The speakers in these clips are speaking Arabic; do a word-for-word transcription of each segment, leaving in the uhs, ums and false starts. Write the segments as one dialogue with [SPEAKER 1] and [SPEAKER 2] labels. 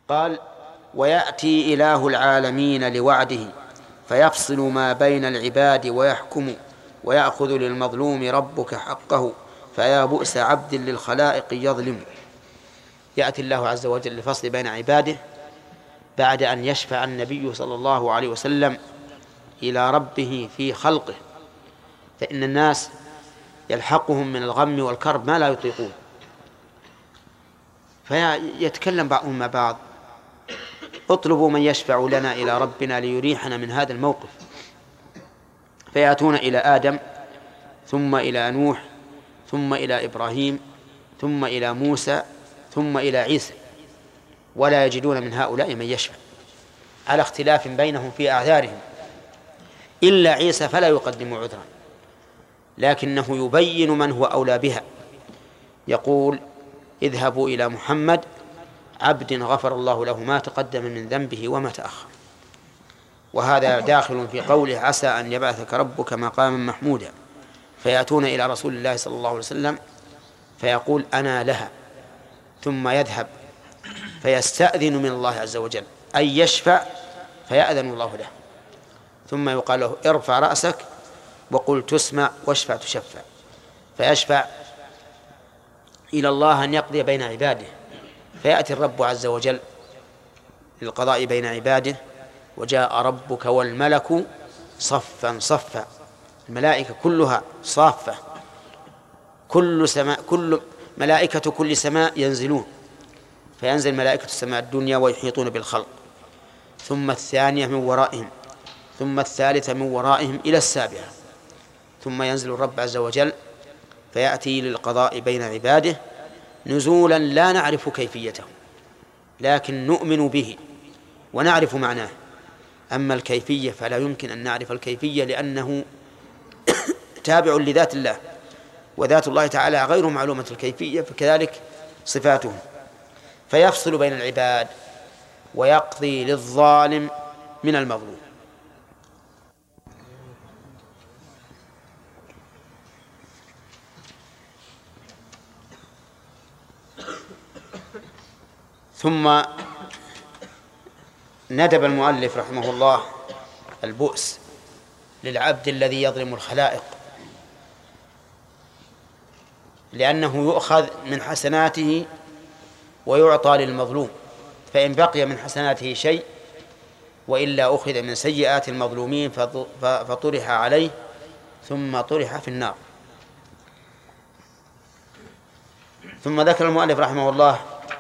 [SPEAKER 1] قال: ويأتي إله العالمين لوعده فيفصل ما بين العباد ويحكم ويأخذ للمظلوم ربك حقه فيا بؤس عبد للخلائق يظلم. يأتي الله عز وجل لفصل بين عباده بعد أن يشفع النبي صلى الله عليه وسلم إلى ربه في خلقه، فإن الناس يلحقهم من الغم والكرب ما لا يطيقون، فيتكلم بعضهم مع بعض: اطلبوا من يشفع لنا إلى ربنا ليريحنا من هذا الموقف. فيأتون إلى آدم، ثم إلى نوح، ثم إلى إبراهيم، ثم إلى موسى، ثم إلى عيسى، ولا يجدون من هؤلاء من يشفع، على اختلاف بينهم في أعذارهم، إلا عيسى فلا يقدم عذرا، لكنه يبين من هو أولى بها. يقول: اذهبوا إلى محمد عبد غفر الله له ما تقدم من ذنبه وما تأخر. وهذا داخل في قوله: عسى أن يبعثك ربك مقاما محمودا. فيأتون إلى رسول الله صلى الله عليه وسلم فيقول: أنا لها، ثم يذهب فيستأذن من الله عز وجل أن يشفع فيأذن الله له، ثم يقال له: ارفع رأسك وقل تسمع واشفع تشفع، فيشفع إلى الله أن يقضي بين عباده. فيأتي الرب عز وجل للقضاء بين عباده: وجاء ربك والملك صفا صفا. الملائكة كلها صافة، كل سماء كل ملائكة كل سماء ينزلون، فينزل ملائكة السماء الدنيا ويحيطون بالخلق، ثم الثانية من ورائهم، ثم الثالثة من ورائهم إلى السابعة، ثم ينزل الرب عز وجل فيأتي للقضاء بين عباده نزولا لا نعرف كيفيته، لكن نؤمن به ونعرف معناه. أما الكيفية فلا يمكن أن نعرف الكيفية، لأنه تابع لذات الله، وذات الله تعالى غير معلومة الكيفية، فكذلك صفاته. فيفصل بين العباد ويقضي للظالم من المظلوم. ثم ندب المؤلف رحمه الله البؤس للعبد الذي يظلم الخلائق، لأنه يؤخذ من حسناته ويعطى للمظلوم، فإن بقي من حسناته شيء وإلا أخذ من سيئات المظلومين فطرح عليه ثم طرح في النار. ثم ذكر المؤلف رحمه الله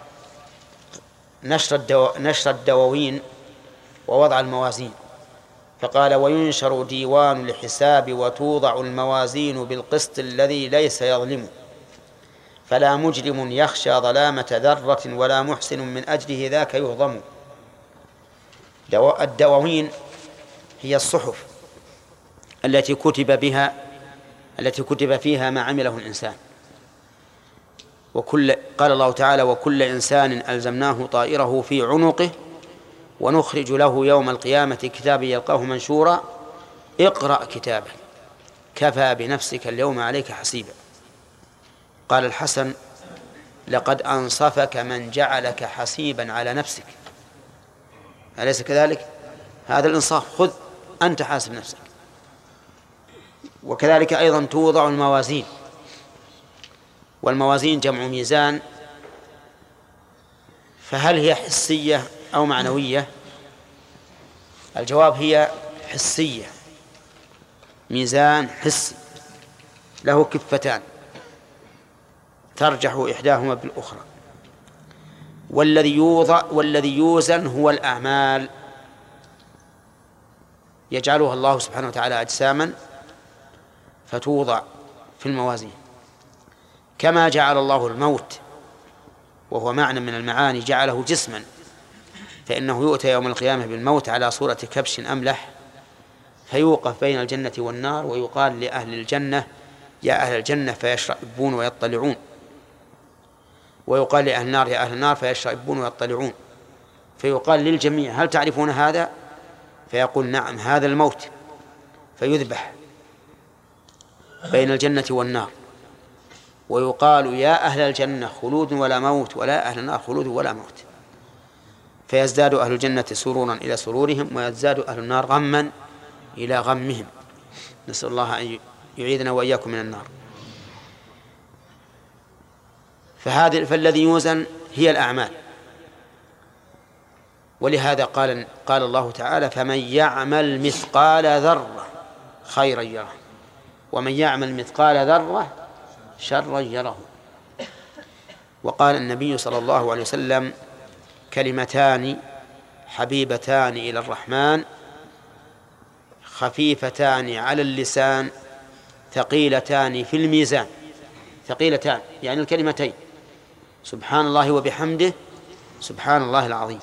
[SPEAKER 1] نشر, الدو... نشر الدواوين ووضع الموازين، فقال: وينشر ديوان الحساب وتوضع الموازين بالقسط الذي ليس يظلم، فلا مجرم يخشى ظلامة ذرة ولا محسن من أجله ذاك يهضم. الدواوين هي الصحف التي كتب بها التي كتب فيها ما عمله الإنسان. وكل قال الله تعالى: وكل إنسان ألزمناه طائره في عنقه ونخرج له يوم القيامة كتابا يلقاه منشورا اقرأ كتابك كفى بنفسك اليوم عليك حسيبا. قال الحسن: لقد أنصفك من جعلك حسيبا على نفسك. أليس كذلك؟ هذا الإنصاف، خذ أنت حاسب نفسك. وكذلك أيضا توضع الموازين، والموازين جمع ميزان، فهل هي حسية أو معنوية؟ الجواب: هي حسية، ميزان حسي له كفتان ترجح إحداهما بالأخرى. والذي يوضع والذي يوزن هو الأعمال، يجعلها الله سبحانه وتعالى أجساما فتوضع في الموازين، كما جعل الله الموت وهو معنى من المعاني جعله جسما، فإنه يؤتى يوم القيامة بالموت على صورة كبش أملح، فيوقف بين الجنة والنار ويقال لأهل الجنة: يا أهل الجنة، فيشربون ويطلعون، ويقال لأهل النار: يا أهل النار، فيشربون ويطلعون، فيقال للجميع: هل تعرفون هذا؟ فيقول: نعم، هذا الموت، فيذبح بين الجنة والنار، ويقال: يا أهل الجنة خلود ولا موت، ولا أهل النار خلود ولا موت. فيزداد أهل الجنة سرورا إلى سرورهم ويزداد أهل النار غما إلى غمهم. نسأل الله أن يعيذنا وإياكم من النار. فهذا فالذي يوزن هي الأعمال، ولهذا قال قال الله تعالى: فمن يعمل مثقال ذرة خيرا يره ومن يعمل مثقال ذرة شرا يره. وقال النبي صلى الله عليه وسلم: كلمتان حبيبتان إلى الرحمن خفيفتان على اللسان ثقيلتان في الميزان. ثقيلتان يعني الكلمتين سبحان الله وبحمده سبحان الله العظيم.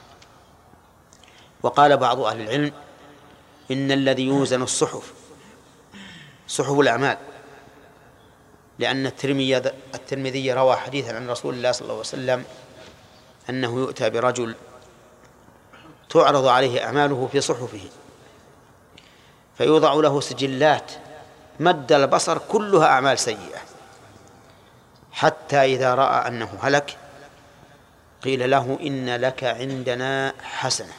[SPEAKER 1] وقال بعض أهل العلم: إن الذي يوزن الصحف صحف الأعمال، لأن الترمذي روى حديثا عن رسول الله صلى الله عليه وسلم أنه يؤتى برجل تعرض عليه أعماله في صحفه فيوضع له سجلات مد البصر كلها أعمال سيئة، حتى إذا رأى أنه هلك قيل له: إن لك عندنا حسنة،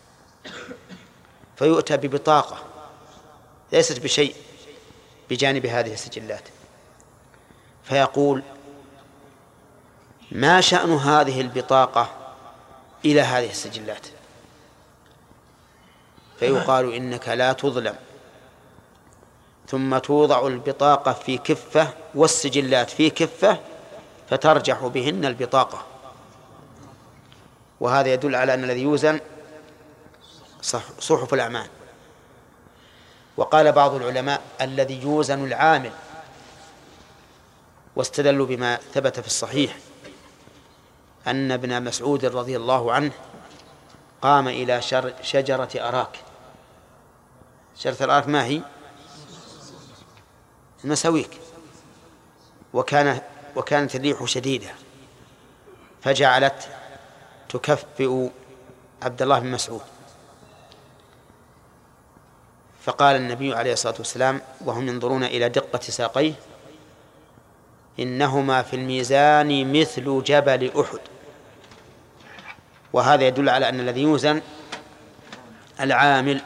[SPEAKER 1] فيؤتى ببطاقة ليست بشيء بجانب هذه السجلات، فيقول: ما شأن هذه البطاقة إلى هذه السجلات؟ فيقال: إنك لا تظلم. ثم توضع البطاقة في كفة والسجلات في كفة فترجح بهن البطاقة. وهذا يدل على أن الذي يوزن صحف الأعمال. وقال بعض العلماء: الذي يوزن العامل، واستدلوا بما ثبت في الصحيح أن ابن مسعود رضي الله عنه قام إلى شجرة أراك. شجرة الأراك ما هي؟ المساويك. وكان وكانت الريح شديدة فجعلت تكفئ عبد الله بن مسعود، فقال النبي عليه الصلاة والسلام وهم ينظرون إلى دقة ساقيه: إنهما في الميزان مثل جبل أحد. وهذا يدل على أن الذي يوزن العامل.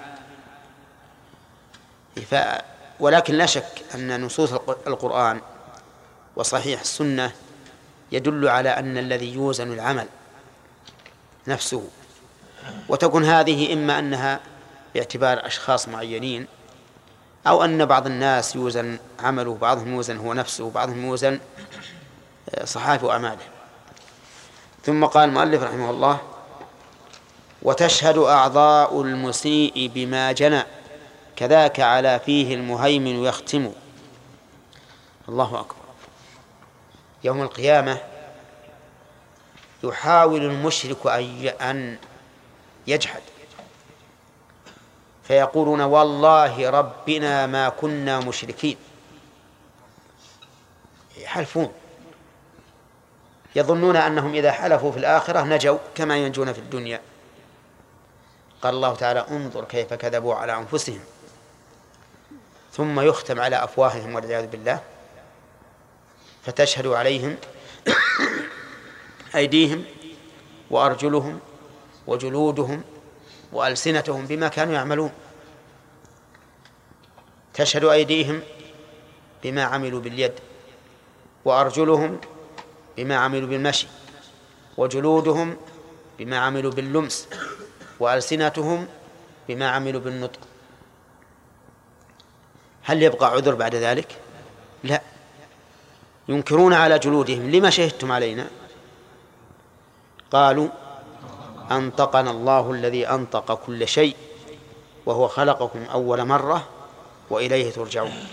[SPEAKER 1] ف... ولكن لا شك أن نصوص القرآن وصحيح السنة يدل على أن الذي يوزن العمل نفسه، وتكون هذه إما أنها باعتبار أشخاص معينين، أو أن بعض الناس يوزن عمله، بعضهم يوزن هو نفسه، وبعضهم يوزن صحائف أعماله. ثم قال المؤلف رحمه الله: وتشهد أعضاء المسيء بما جنى كذاك على فيه المهيمن يختم. الله أكبر. يوم القيامة يحاول المشرك أن يجحد فيقولون: والله ربنا ما كنا مشركين. يحلفون، يظنون أنهم إذا حلفوا في الآخرة نجوا كما ينجون في الدنيا. قال الله تعالى: انظر كيف كذبوا على أنفسهم. ثم يختم على أفواههم والعياذ بالله، فتشهد عليهم أيديهم وأرجلهم وجلودهم وألسنتهم بما كانوا يعملون. تشهد أيديهم بما عملوا باليد، وأرجلهم بما عملوا بالمشي، وجلودهم بما عملوا باللمس، وألسنتهم بما عملوا بالنطق. هل يبقى عذر بعد ذلك؟ لا. ينكرون على جلودهم: لما شهدتم علينا؟ قالوا: أنطقنا الله الذي أنطق كل شيء وهو خلقكم أول مرة وإليه ترجعون.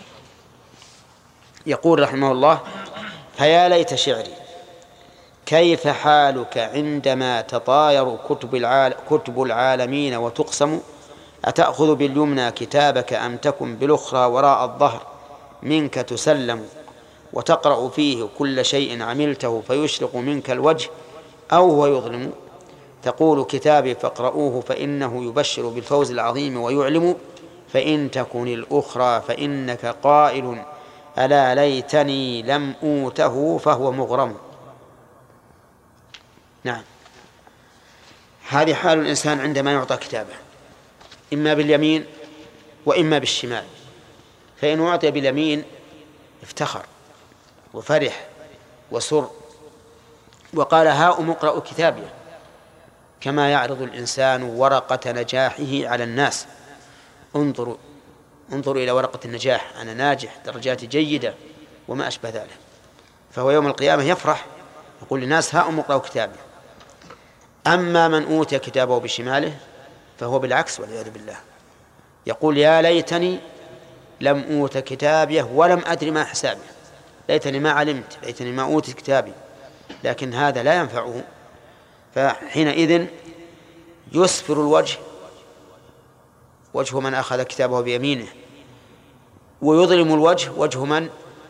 [SPEAKER 1] يقول رحمه الله: فيا ليت شعري كيف حالك عندما تطاير كتب, العال كتب العالمين وتقسم، أتأخذ باليمنى كتابك أم تكن بالأخرى وراء الظهر منك تسلم، وتقرأ فيه كل شيء عملته فيشرق منك الوجه أو هو يظلم، تقول كتابي فاقرؤوه فإنه يبشر بالفوز العظيم ويعلم، فإن تكن الأخرى فإنك قائل ألا ليتني لم أوته فهو مغرم. نعم، هذه حال الإنسان عندما يعطى كتابه، إما باليمين وإما بالشمال. فإن أعطي باليمين افتخر وفرح وسر وقال هاؤم اقرأوا كتابي، كما يعرض الإنسان ورقة نجاحه على الناس: انظروا انظروا إلى ورقة النجاح، أنا ناجح، درجاتي جيدة، وما أشبه ذلك. فهو يوم القيامة يفرح يقول للناس هاؤم اقرأوا كتابي. أما من أوتي كتابه بشماله فهو بالعكس والعياذ بالله، يقول يا ليتني لم أوت كتابيه ولم أدري ما حسابي، ليتني ما علمت، ليتني ما أوتي كتابي. لكن هذا لا ينفعه، فحينئذ يسفر الوجه وجه من أخذ كتابه بيمينه، ويظلم الوجه وجه من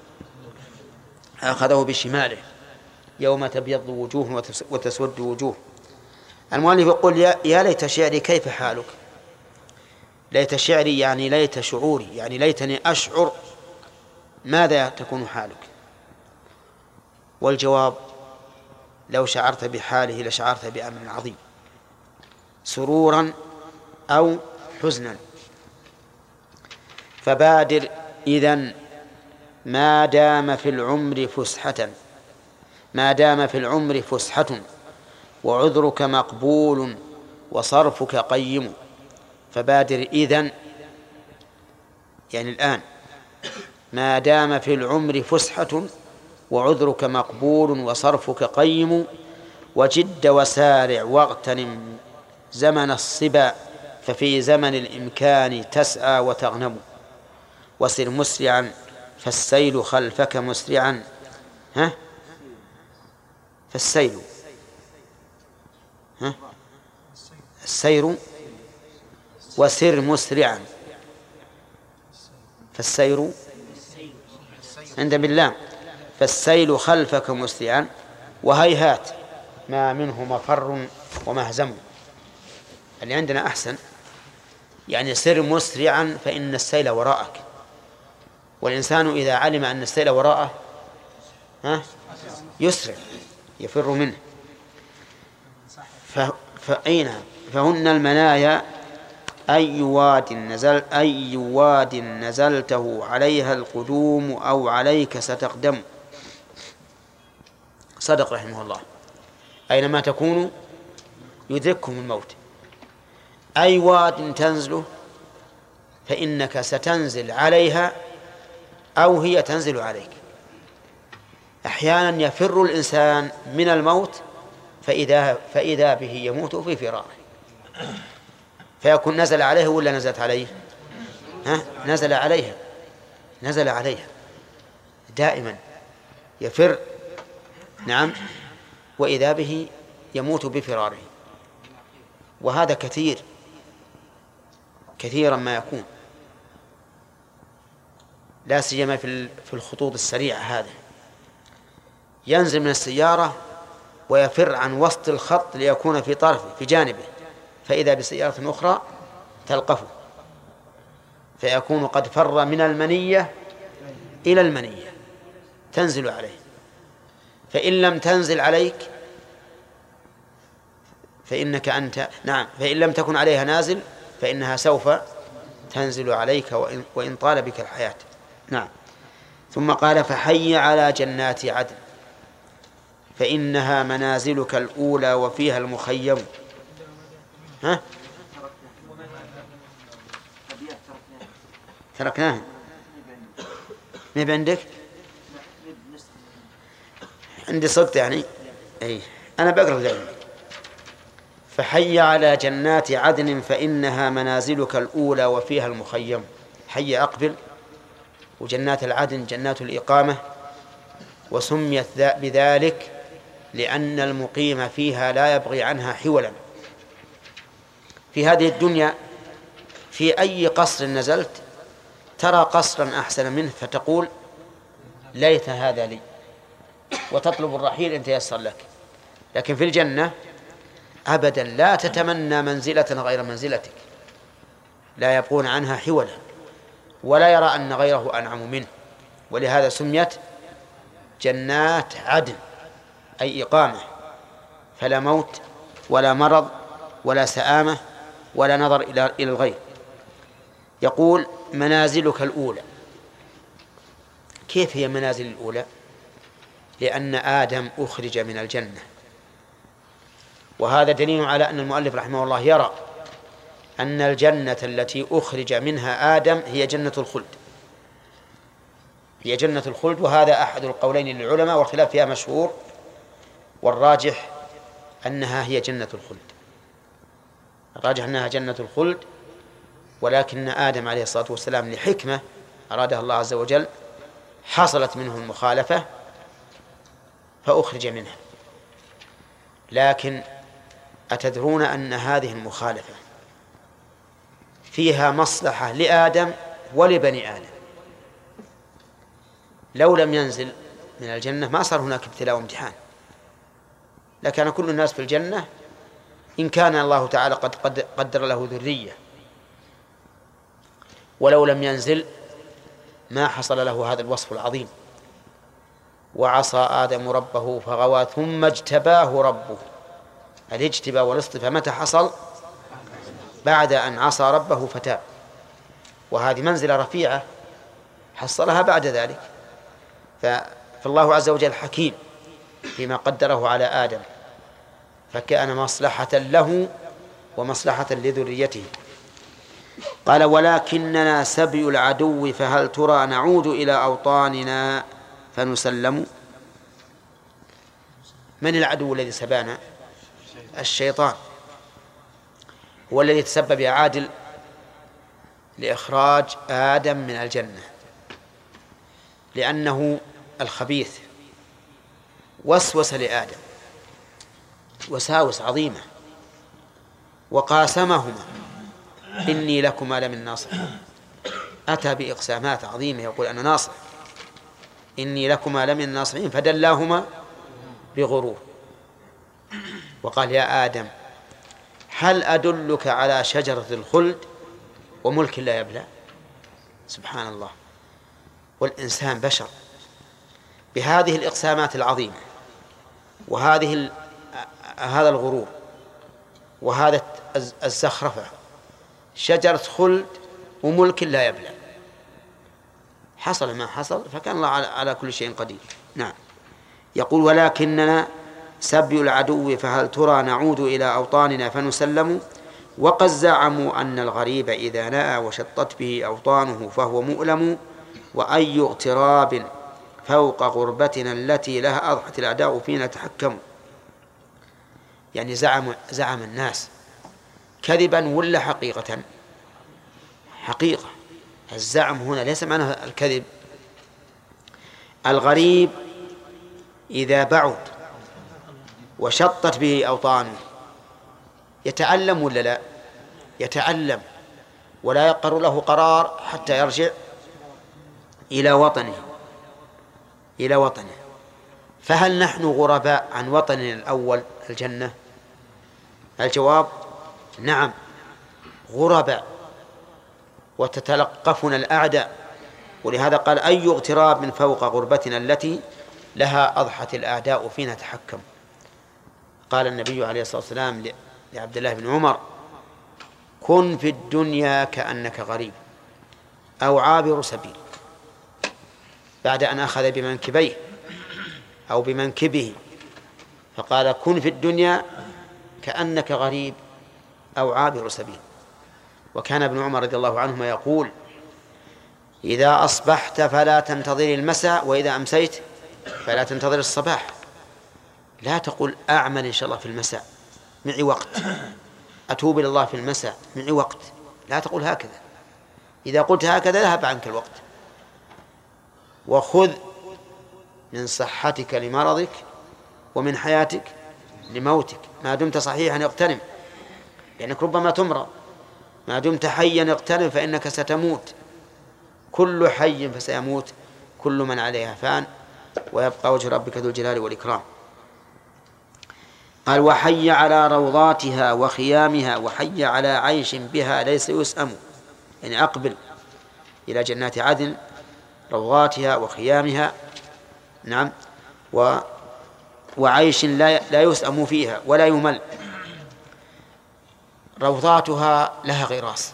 [SPEAKER 1] أخذه بشماله، يوم تبيض وجوه وتسود وجوه. المؤلف يقول يا ليت شعري كيف حالك. ليت شعري يعني ليت شعوري، يعني ليتني أشعر ماذا تكون حالك. والجواب لو شعرت بحاله لشعرت بأمر عظيم، سرورا أو حزنا. فبادر إذن ما دام في العمر فسحة ما دام في العمر فسحة وعذرك مقبول وصرفك قيم. فبادر إذن يعني الآن، ما دام في العمر فسحة وعذرك مقبول وصرفك قيم، وجد وسارع واغتنم زمن الصبا، ففي زمن الإمكان تسعى وتغنم. وسر مسرعا فالسيل خلفك مسرعا. ها فالسيل ها السير، وسر مسرعا، فالسير عند بالله، فالسيل خلفك مسرعا وهيهات ما منه مفر ومهزم. اللي عندنا أحسن، يعني سر مسرعا فإن السيل وراءك، والإنسان إذا علم أن السيل وراءه ها يسرع يفر منه. فأين فهن المنايا أي واد نزل أي واد نزلته عليها القدوم أو عليك ستقدم. صدق رحمه الله، أينما تكونوا يدرككم الموت. أي واد تنزله فإنك ستنزل عليها أو هي تنزل عليك. أحيانا يفر الإنسان من الموت فإذا, فإذا به يموت في فراره، فيكون نزل عليه ولا نزلت عليه؟ ها؟ نزل عليها نزل عليها دائما يفر، نعم، وإذا به يموت بفراره. وهذا كثير كثيرا ما يكون، لا سيما في الخطوط السريعة. هذا ينزل من السيارة ويفر عن وسط الخط ليكون في طرفه في جانبه، فإذا بسيارة أخرى تلقفه، فيكون قد فر من المنية إلى المنية تنزل عليه. فإن لم تنزل عليك فإنك أنت نعم فإن لم تكن عليها نازل فإنها سوف تنزل عليك وإن, وإن طال بك الحياة. نعم. ثم قال فحي على جنات عدن فإنها منازلك الأولى وفيها المخيم. ها تركناها ما عندك؟ عندي صدق يعني. أي أنا بقرأ ذلك. فحي على جنات عدن فإنها منازلك الأولى وفيها المخيم. حي أقبل، وجنات العدن جنات الإقامة، وسميت بذلك لأن المقيم فيها لا يبغي عنها حولا. في هذه الدنيا في أي قصر نزلت ترى قصرا أحسن منه فتقول ليت هذا لي، وتطلب الرحيل إن تيسر لك. لكن في الجنة أبدا لا تتمنى منزلة غير منزلتك، لا يبغون عنها حولا ولا يرى أن غيره أنعم منه. ولهذا سميت جنات عدن أي إقامة، فلا موت ولا مرض ولا سآمة ولا نظر إلى إلى الغير. يقول منازلك الأولى. كيف هي منازل الأولى؟ لأن آدم أخرج من الجنة، وهذا دليل على أن المؤلف رحمه الله يرى أن الجنة التي أخرج منها آدم هي جنة الخلد، هي جنة الخلد. وهذا أحد القولين للعلماء والخلاف فيها مشهور، والراجح أنها هي جنة الخلد، الراجح أنها جنة الخلد. ولكن آدم عليه الصلاة والسلام لحكمة أرادها الله عز وجل حصلت منه المخالفة فأخرج منها. لكن أتدرون أن هذه المخالفة فيها مصلحة لآدم ولبني آدم؟ لو لم ينزل من الجنة ما صار هناك ابتلاء وامتحان، لكان كل الناس في الجنة إن كان الله تعالى قد قدر له ذرية. ولو لم ينزل ما حصل له هذا الوصف العظيم. وعصى آدم ربه فغوى ثم اجتباه ربه. الاجتباء والاصطفاء متى حصل؟ بعد أن عصى ربه فتاب، وهذه منزلة رفيعة حصلها بعد ذلك. فالله عز وجل حكيم فيما قدره على آدم، فكان مصلحة له ومصلحة لذريته. قال ولكننا سبي العدو فهل ترى نعود إلى أوطاننا فنسلم. من العدو الذي سبانا؟ الشيطان، هو الذي تسبب يا عادل لإخراج آدم من الجنة، لأنه الخبيث وسوس لآدم وساوس عظيمة وقاسمهما إني لكما لمن الناصحين. أتى بإقسامات عظيمة يقول أنا ناصح، إني لكما لمن الناصحين، فدلاهما بغرور وقال يا آدم هل أدلك على شجرة الخلد وملك لا يبلى. سبحان الله. والإنسان بشر بهذه الإقسامات العظيمة وهذه هذا الغرور وهذا الزخرفة، شجرة خلد وملك لا يبلى، حصل ما حصل فكان الله على كل شيء قدير. نعم. يقول ولكننا سبي العدو فهل ترى نعود إلى أوطاننا فنسلم. وقد زعموا أن الغريب إذا نأى وشطت به أوطانه فهو مؤلم، وأي اغتراب فوق غربتنا التي لها أضحت الأعداء فينا تحكم. يعني زعم زعم الناس كذبا ولا حقيقة؟ حقيقة. الزعم هنا ليس معناه الكذب. الغريب إذا بعد وشطت به أوطانه يتعلم ولا لا؟ يتعلم، ولا يقر له قرار حتى يرجع إلى وطنه إلى وطنه. فهل نحن غرباء عن وطننا الأول الجنة؟ الجواب نعم غرباء، وتتلقفنا الأعداء. ولهذا قال أي اغتراب من فوق غربتنا التي لها أضحت الأعداء فينا تحكم. قال النبي عليه الصلاة والسلام لعبد الله بن عمر كن في الدنيا كأنك غريب أو عابر سبيل، بعد أن أخذ بمنكبيه أو بمنكبه فقال كن في الدنيا كأنك غريب أو عابر سبيل. وكان ابن عمر رضي الله عنهما يقول إذا أصبحت فلا تنتظر المساء وإذا أمسيت فلا تنتظر الصباح. لا تقول أعمل إن شاء الله في المساء معي وقت، أتوب إلى الله في المساء معي وقت. لا تقول هكذا، إذا قلت هكذا ذهب عنك الوقت. وخذ من صحتك لمرضك ومن حياتك لموتك. ما دمت صحيحا اغتنم، لأنك ربما تمرض. ما دمت حيا اغتنم فإنك ستموت. كل حي فسيموت، كل من عليها فان ويبقى وجه ربك ذو الجلال والإكرام. قال وحي على روضاتها وخيامها وحي على عيش بها ليس يسأم. يعني أقبل إلى جنات عدن روضاتها وخيامها. نعم. و وعيش لا لا يسأم فيها ولا يمل. روضاتها لها غراس.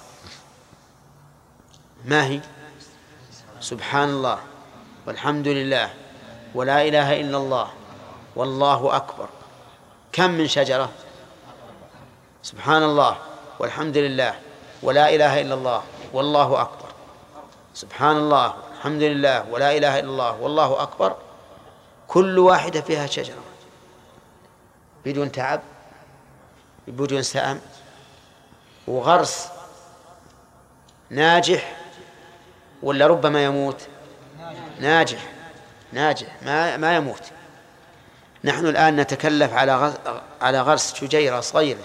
[SPEAKER 1] ما هي؟ سبحان الله والحمد لله ولا إله إلا الله والله أكبر. كم من شجرة؟ سبحان الله والحمد لله ولا إله إلا الله والله أكبر، سبحان الله والحمد لله ولا إله إلا الله والله أكبر، كل واحدة فيها شجرة بدون تعب بدون سأم، وغرس ناجح ولا ربما يموت؟ ناجح ناجح ما ما يموت. نحن الآن نتكلف على على غرس شجيرة صغيرة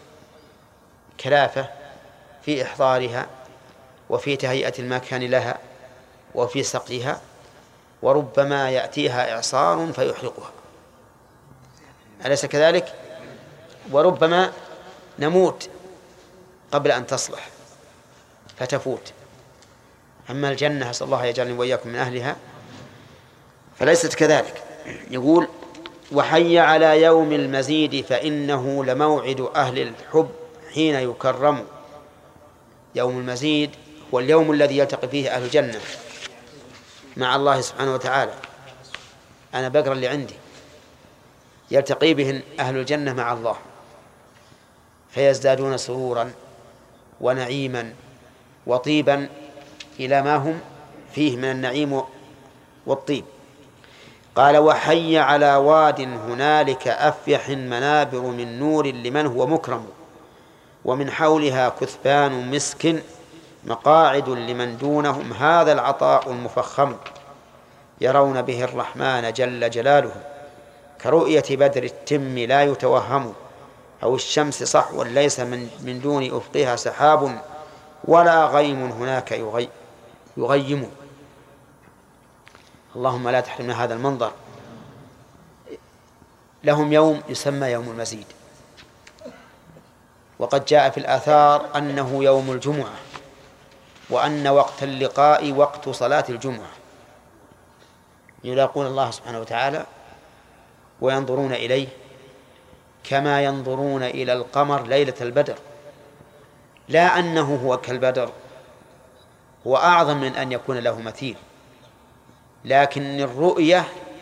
[SPEAKER 1] كلافة في إحضارها وفي تهيئة المكان لها وفي سقيها، وربما يأتيها إعصار فيحرقها، أليس كذلك؟ وربما نموت قبل أن تصلح فتفوت. أما الجنة أسأل الله يجعلني وإياكم من أهلها فليست كذلك. يقول وحي على يوم المزيد فإنه لموعد أهل الحب حين يكرم. يوم المزيد هو اليوم الذي يلتقي فيه أهل الجنة مع الله سبحانه وتعالى. أنا بقرأ اللي عندي، يلتقي بهم أهل الجنة مع الله فيزدادون سرورا ونعيما وطيبا إلى ما هم فيه من النعيم والطيب. قال وحي على واد هنالك أفيح منابر من نور لمن هو مكرم، ومن حولها كثبان مسك مقاعد لمن دونهم، هذا العطاء المفخم يرون به الرحمن جل جلاله، كرؤية بدر التم لا يتوهم، أو الشمس صحوا ليس من, من دون أفقها سحاب، ولا غيم هناك يغي يغيم. اللهم لا تحرمنا هذا المنظر. لهم يوم يسمى يوم المزيد، وقد جاء في الآثار أنه يوم الجمعة، وأن وقت اللقاء وقت صلاة الجمعة، يلاقون الله سبحانه وتعالى وينظرون إليه كما ينظرون إلى القمر ليلة البدر، لا أنه هو كالبدر، هو أعظم من أن يكون له مثيل، لكن الرؤية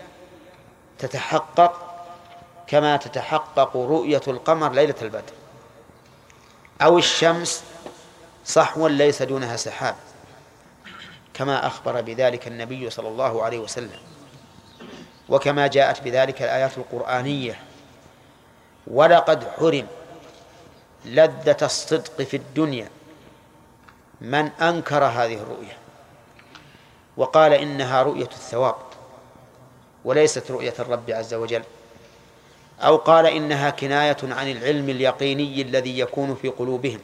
[SPEAKER 1] تتحقق كما تتحقق رؤية القمر ليلة البدر، أو الشمس صحوا ليس دونها سحاب، كما أخبر بذلك النبي صلى الله عليه وسلم، وكما جاءت بذلك الآيات القرآنية. ولقد حرم لذة الصدق في الدنيا من أنكر هذه الرؤية وقال إنها رؤية الثواب وليست رؤية الرب عز وجل، أو قال إنها كناية عن العلم اليقيني الذي يكون في قلوبهم.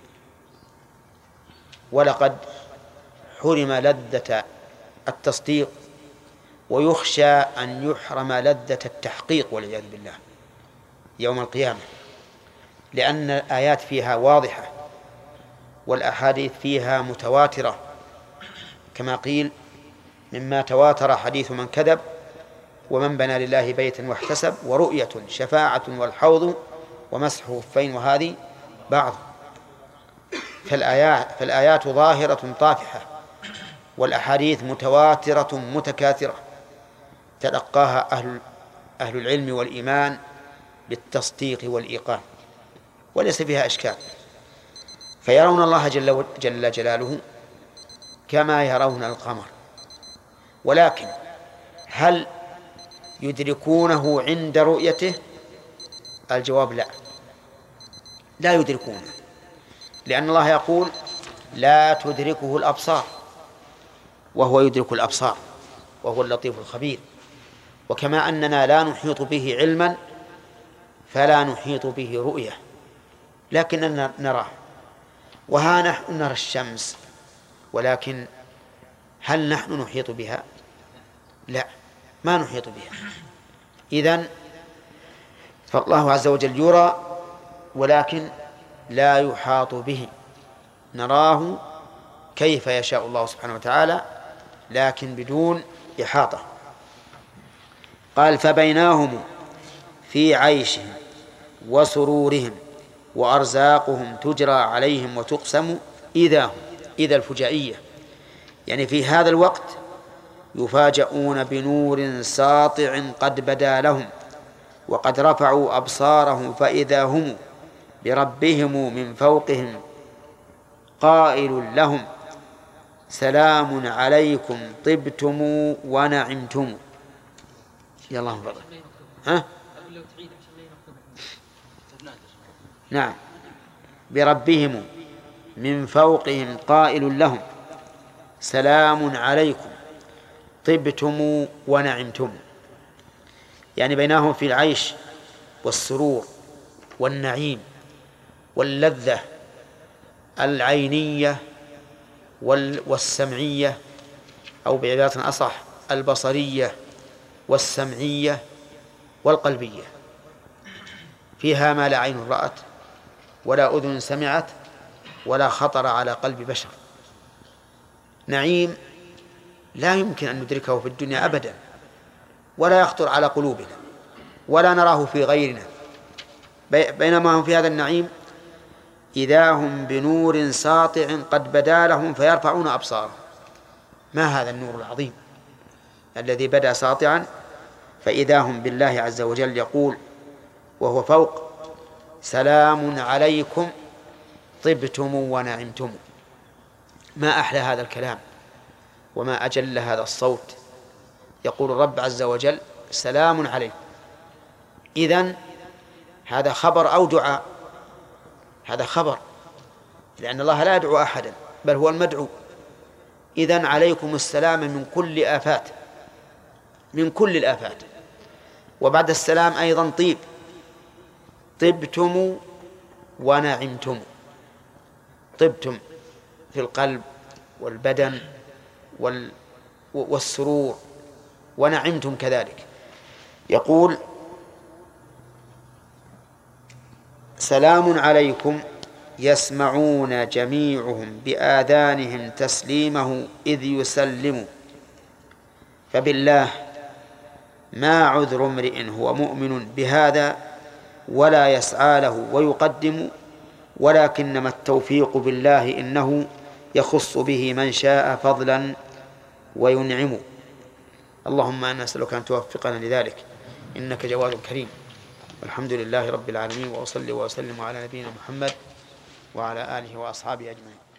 [SPEAKER 1] ولقد حرم لذة التصديق، ويخشى أن يحرم لذة التحقيق والعياذ بالله يوم القيامة، لأن الآيات فيها واضحة والأحاديث فيها متواترة، كما قيل مما تواتر حديث من كذب ومن بنى لله بيتا واحتسب، ورؤية شفاعة والحوض ومسح خفين، وهذه بعض. فالآيات, فالآيات ظاهرة طافحة، والأحاديث متواترة متكاثرة تلقاها أهل, أهل العلم والإيمان بالتصديق والإيقان، وليس فيها إشكال. فيرون الله جل, جل جلاله كما يرون القمر، ولكن هل يدركونه عند رؤيته؟ الجواب لا، لا يدركونه، لأن الله يقول لا تدركه الأبصار وهو يدرك الأبصار وهو اللطيف الخبير. وكما أننا لا نحيط به علما فلا نحيط به رؤية، لكننا نراه. وها نحن نرى الشمس، ولكن هل نحن نحيط بها؟ لا، ما نحيط بها. إذن فالله عز وجل يرى ولكن لا يحاط به، نراه كيف يشاء الله سبحانه وتعالى لكن بدون إحاطة. قال فبيناهم في عيشهم وسرورهم وأرزاقهم تجرى عليهم وتقسم إذا هم إذا الفجائية، يعني في هذا الوقت يفاجؤون بنور ساطع قد بدا لهم وقد رفعوا أبصارهم فإذا هم بربهم من فوقهم قائل لهم سلام عليكم طبتم ونعمتم. يا الله فضل. ها؟ نعم، بربهم من فوقهم قائل لهم سلام عليكم طبتم ونعمتم، يعني بينهم في العيش والسرور والنعيم واللذة العينية والسمعية، أو بعبارة أصح البصرية والسمعية والقلبية، فيها ما لا عين رأت ولا أذن سمعت ولا خطر على قلب بشر. نعيم لا يمكن أن ندركه في الدنيا أبدا، ولا يخطر على قلوبنا ولا نراه في غيرنا، بينما هم في هذا النعيم إذا هم بنور ساطع قد بدا لهم فيرفعون أبصارهم. ما هذا النور العظيم الذي بدا ساطعا فإذا هم بالله عز وجل يقول وهو فوق سلام عليكم طبتم ونعمتم. ما أحلى هذا الكلام وما أجل هذا الصوت. يقول الرب عز وجل سلام عليكم، إذن هذا خبر أو دعاء؟ هذا خبر، لأن الله لا يدعو أحدا بل هو المدعو. إذن عليكم السلام من كل آفات، من كل الآفات. وبعد السلام أيضا طيب، طبتم ونعمتم، طبتم في القلب والبدن والسرور، ونعمتم كذلك. يقول سلام عليكم يسمعون جميعهم بآذانهم تسليمه إذ يسلموا، فبالله ما عذر امرئ هو مؤمن بهذا ولا يسعى له ويقدم، ولكنما التوفيق بالله إنه يخص به من شاء فضلا وينعم. اللهم أنا نسألك أن توفقنا لذلك إنك جواد كريم. والحمد لله رب العالمين، وأصلي وأسلم على نبينا محمد وعلى آله وأصحابه أجمعين.